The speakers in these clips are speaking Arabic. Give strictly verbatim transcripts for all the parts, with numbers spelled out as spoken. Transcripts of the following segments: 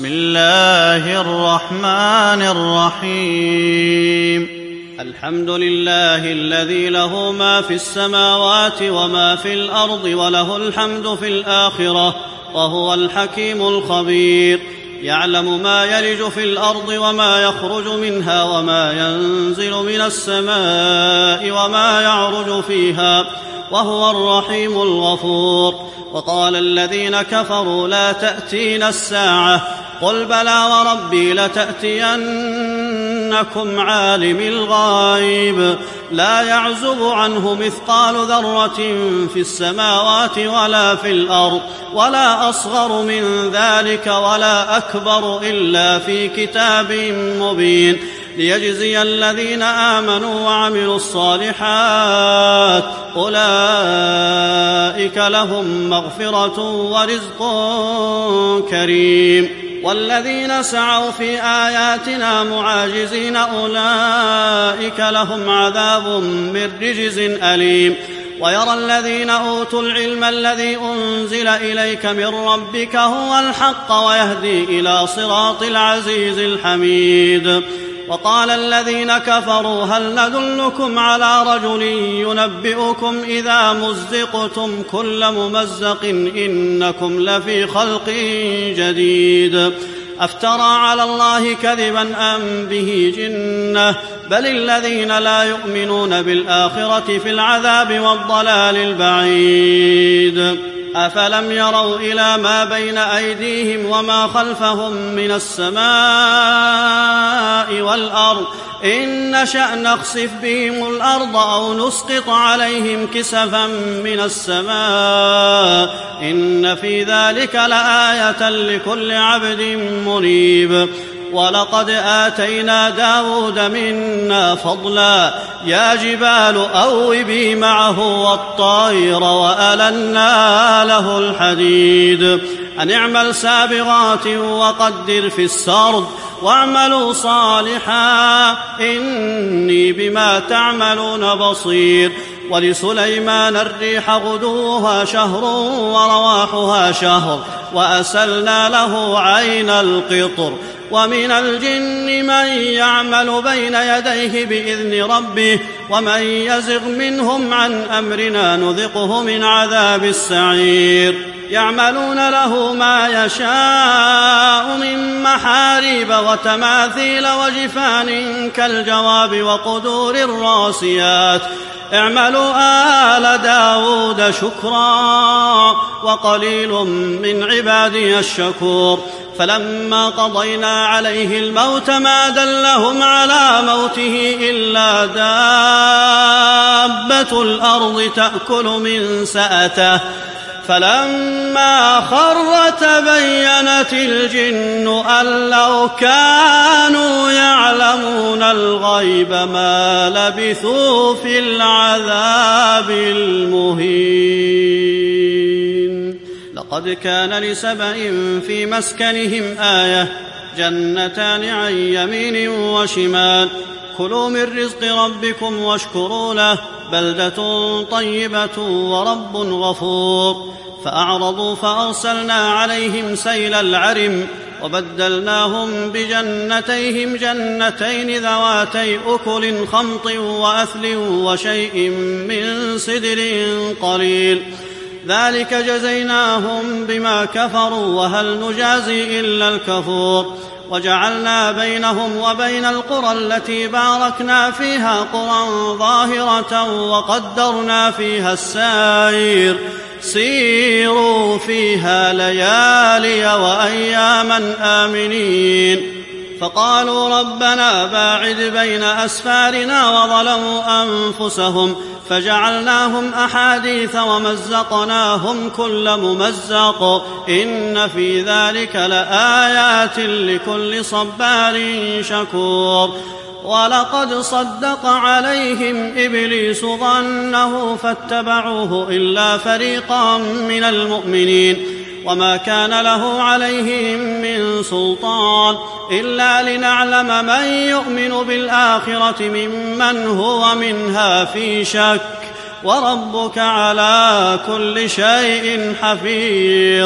بسم الله الرحمن الرحيم الحمد لله الذي له ما في السماوات وما في الأرض وله الحمد في الآخرة وهو الحكيم الخبير يعلم ما يلج في الأرض وما يخرج منها وما ينزل من السماء وما يعرج فيها وهو الرحيم الغفور. وقال الذين كفروا لا تأتينا الساعة قل بلى وربي لتأتينكم عالم الغيب لا يعزب عنه مثقال ذرة في السماوات ولا في الأرض ولا أصغر من ذلك ولا أكبر إلا في كتاب مبين ليجزي الذين آمنوا وعملوا الصالحات أولئك لهم مغفرة ورزق كريم. والذين سعوا في آياتنا معاجزين أولئك لهم عذاب من رجز أليم. ويرى الذين أوتوا العلم الذي أنزل إليك من ربك هو الحق ويهدي إلى صراط العزيز الحميد. وقال الذين كفروا هل ندلكم على رجل ينبئكم إذا مزقتم كل ممزق إنكم لفي خلق جديد أفترى على الله كذبا أم به جنة بل الذين لا يؤمنون بالآخرة في العذاب والضلال البعيد. أفلم يروا إلى ما بين أيديهم وما خلفهم من السماء والأرض إن نشأ نخسف بهم الأرض أو نسقط عليهم كسفا من السماء إن في ذلك لآية لكل عبد منيب. ولقد آتينا داود منا فضلا يا جبال أوبي معه والطير وألنا له الحديد أن اعمل سابغات وقدر في السرد واعملوا صالحا إني بما تعملون بصير. ولسليمان الريح غدوها شهر ورواحها شهر وأسلنا له عين القطر. ومن الجن من يعمل بين يديه بإذن ربه ومن يزغ منهم عن أمرنا نذقه من عذاب السعير. يعملون له ما يشاء من محاريب وتماثيل وجفان كالجواب وقدور الراسيات اعملوا آل داود شكرا وقليل من عبادي الشكور. فلما قضينا عليه الموت ما دلهم على موته إلا دابة الأرض تأكل من سأته فلما خر تبينت الجن أن لو كانوا يعلمون الغيب ما لبثوا في العذاب المهين. لقد كان لسبإ في مسكنهم آية جنتان عن يمين وشمال كلوا من رزق ربكم واشكروا له بلدة طيبة ورب غفور. فأعرضوا فأرسلنا عليهم سيل العرم وبدلناهم بجنتيهم جنتين ذواتي أكل خمط وأثل وشيء من سدر قليل ذلك جزيناهم بما كفروا وهل نجازي إلا الكفور. وجعلنا بينهم وبين القرى التي باركنا فيها قرى ظاهرة وقدرنا فيها السير سيروا فيها ليالي وأياما آمنين. فقالوا ربنا باعد بين أسفارنا وظلموا أنفسهم فجعلناهم أحاديث ومزقناهم كل ممزق إن في ذلك لآيات لكل صبار شكور. ولقد صدق عليهم إبليس ظنه فاتبعوه إلا فريقا من المؤمنين وما كان له عليهم من سلطان إلا لنعلم من يؤمن بالآخرة ممن هو منها في شك وربك على كل شيء حفيظ.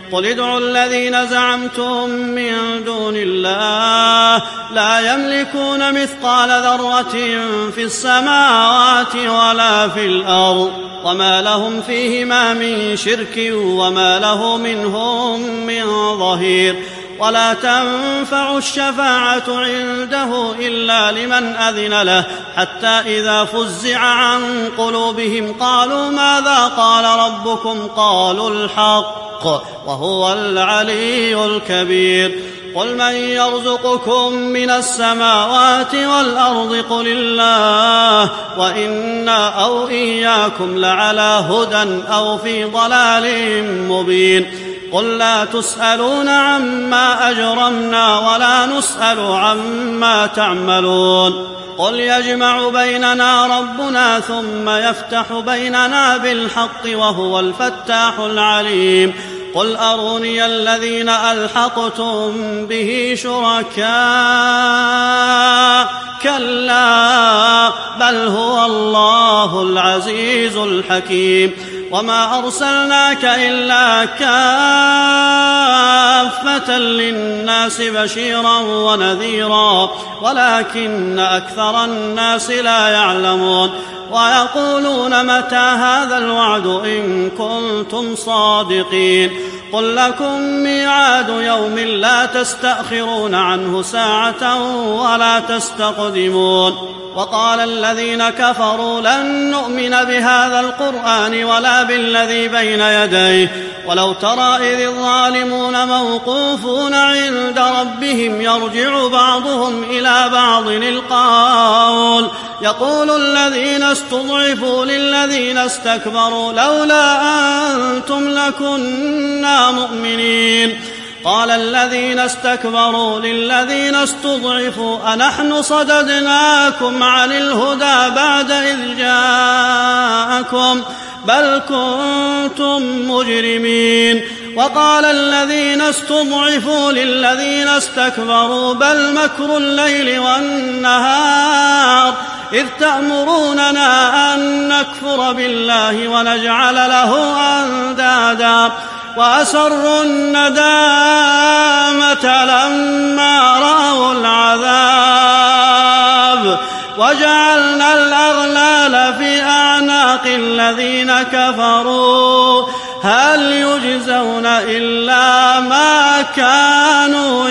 قل ادعوا الذين زعمتم من دون الله لا يملكون مثقال ذرة في السماوات ولا في الأرض وما لهم فيهما من شرك وما له منهم من ظهير ولا تنفع الشفاعة عنده إلا لمن أذن له حتى إذا فزع عن قلوبهم قالوا ماذا قال ربكم قالوا الحق وهو العلي الكبير قل من يرزقكم من السماوات والأرض قل الله وإنا أو إياكم لعلى هدى أو في ضلال مبين قل لا تسألون عما أجرمنا ولا نسأل عما تعملون قل يجمع بيننا ربنا ثم يفتح بيننا بالحق وهو الفتاح العليم قل أروني الذين ألحقتم به شركاء كلا بل هو الله العزيز الحكيم وما أرسلناك إلا كافة للناس بشيرا ونذيرا ولكن أكثر الناس لا يعلمون ويقولون متى هذا الوعد إن كنتم صادقين قل لكم ميعاد يوم لا تستأخرون عنه ساعة ولا تستقدمون وقال الذين كفروا لن نؤمن بهذا القرآن ولا بالذي بين يديه ولو ترى إذ الظالمون موقوفون عند ربهم يرجع بعضهم إلى بعض القول يقول الذين استضعفوا للذين استكبروا لولا أنتم لكنا مؤمنين قال الذين استكبروا للذين استضعفوا أنحن صددناكم عن الهدى بعد إذ جاءكم بل كنتم مجرمين وقال الذين استضعفوا للذين استكبروا بل مكر الليل والنهار إذ تأمروننا أن نكفر بالله ونجعل له أندادا وأسروا الندامة لما رأوا العذاب وجعلنا الأغلال في أعناق الذين كفروا هل يجزون إلا ما كانوا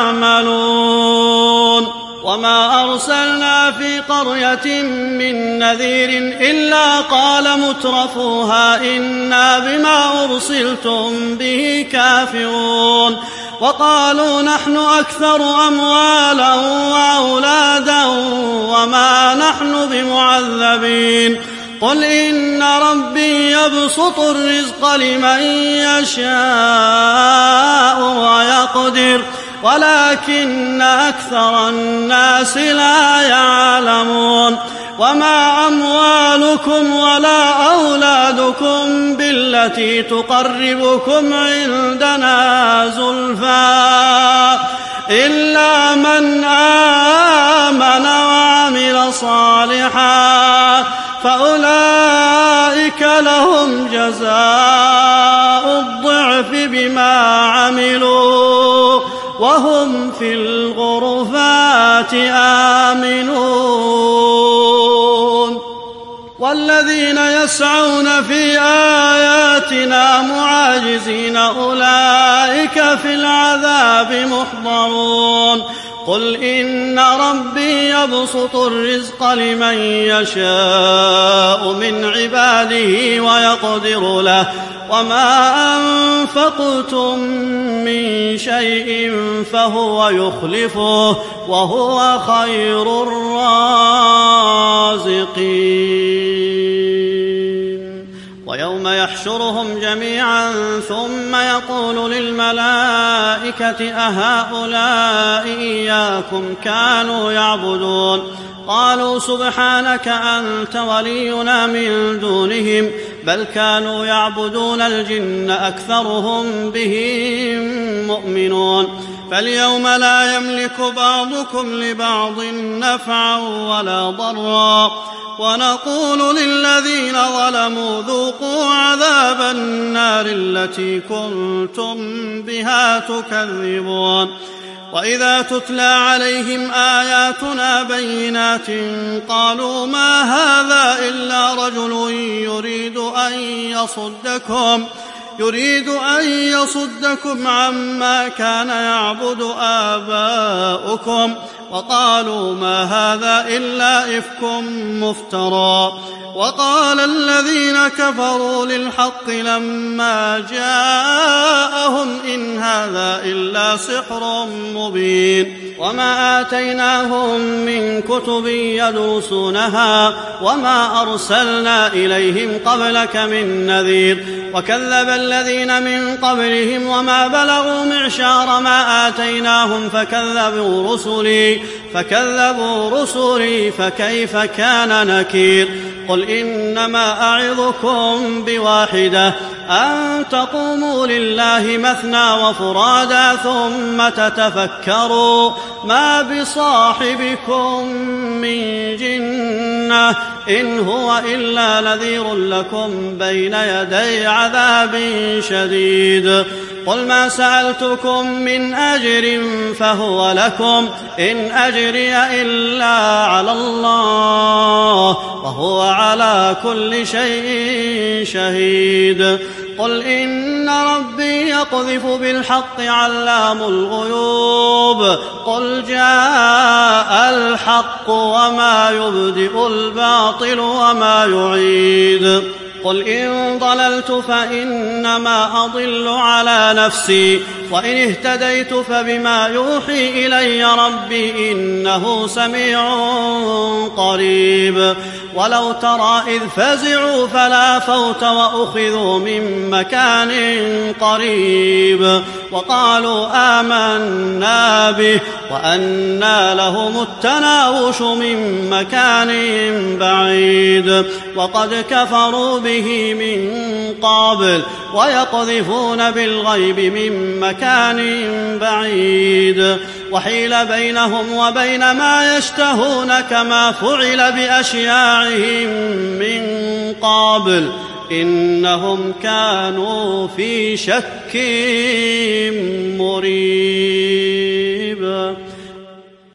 يعملون وما أرسلنا في قرية من نذير إلا قال مترفوها إنا بما أرسلتم به كافرون وقالوا نحن أكثر أموالا وأولادا وما نحن بمعذبين قل إن ربي يبسط الرزق لمن يشاء ويقدر ولكن أكثر الناس لا يعلمون وما أموالكم ولا أولادكم بالتي تقربكم عندنا زلفى إلا من آمن وعمل صالحا فأولئك لهم جزاء الضعف بما عملوا وهم في الغرفات آمنون والذين يسعون في آياتنا معاجزين أولئك في العذاب محضرون قل إن ربي يبسط الرزق لمن يشاء من عباده ويقدر له وما أنفقتم من شيء فهو يخلفه وهو خير الرازقين ويوم يحشرهم جميعا ثم يقول للملائكة أهؤلاء إياكم كانوا يعبدون قالوا سبحانك أنت ولينا من دونهم بل كانوا يعبدون الجن أكثرهم بهم مؤمنون فاليوم لا يملك بعضكم لبعض نفعا ولا ضرا ونقول للذين ظلموا ذوقوا عذاب النار التي كنتم بها تكذبون وإذا تتلى عليهم آياتنا بينات قالوا ما هذا إلا رجل يريد أن يصدكم يريد أن يصدكم عما كان يعبد آباؤكم وقالوا ما هذا إلا إفك مفترى وقال الذين كفروا للحق لما جاءهم إن هذا إلا سحر مبين وما آتيناهم من كتب يدرسونها وما أرسلنا إليهم قبلك من نذير وكذب الذين من قبلهم وما بلغوا معشار ما آتيناهم فكذبوا رسلي فكذبوا رسلي فكيف كان نكير قل إنما أعظكم بواحدة أن تقوموا لله مثنى وفرادا ثم تتفكروا ما بصاحبكم من جنة إن هو إلا نذير لكم بين يدي عذاب شديد قل ما سألتكم من أجر فهو لكم إن أجري إلا على الله وهو على كل شيء شهيد قل إن ربي يقذف بالحق علام الغيوب قل جاء الحق وما يبدئ الباطل وما يعيد قل إن ضللت فإنما أضل على نفسي وإن اهتديت فبما يوحي إلي ربي إنه سميع قريب ولو ترى إذ فزعوا فلا فوت وأخذوا من مكان قريب وقالوا آمنا به وأنى لهم التناوش من مكان بعيد وقد كفروا به من قبل ويقذفون بالغيب من مكان بعيد وحيل بينهم وبين ما يشتهون كما فعل بأشياعهم من قبل إنهم كانوا في شك مريب.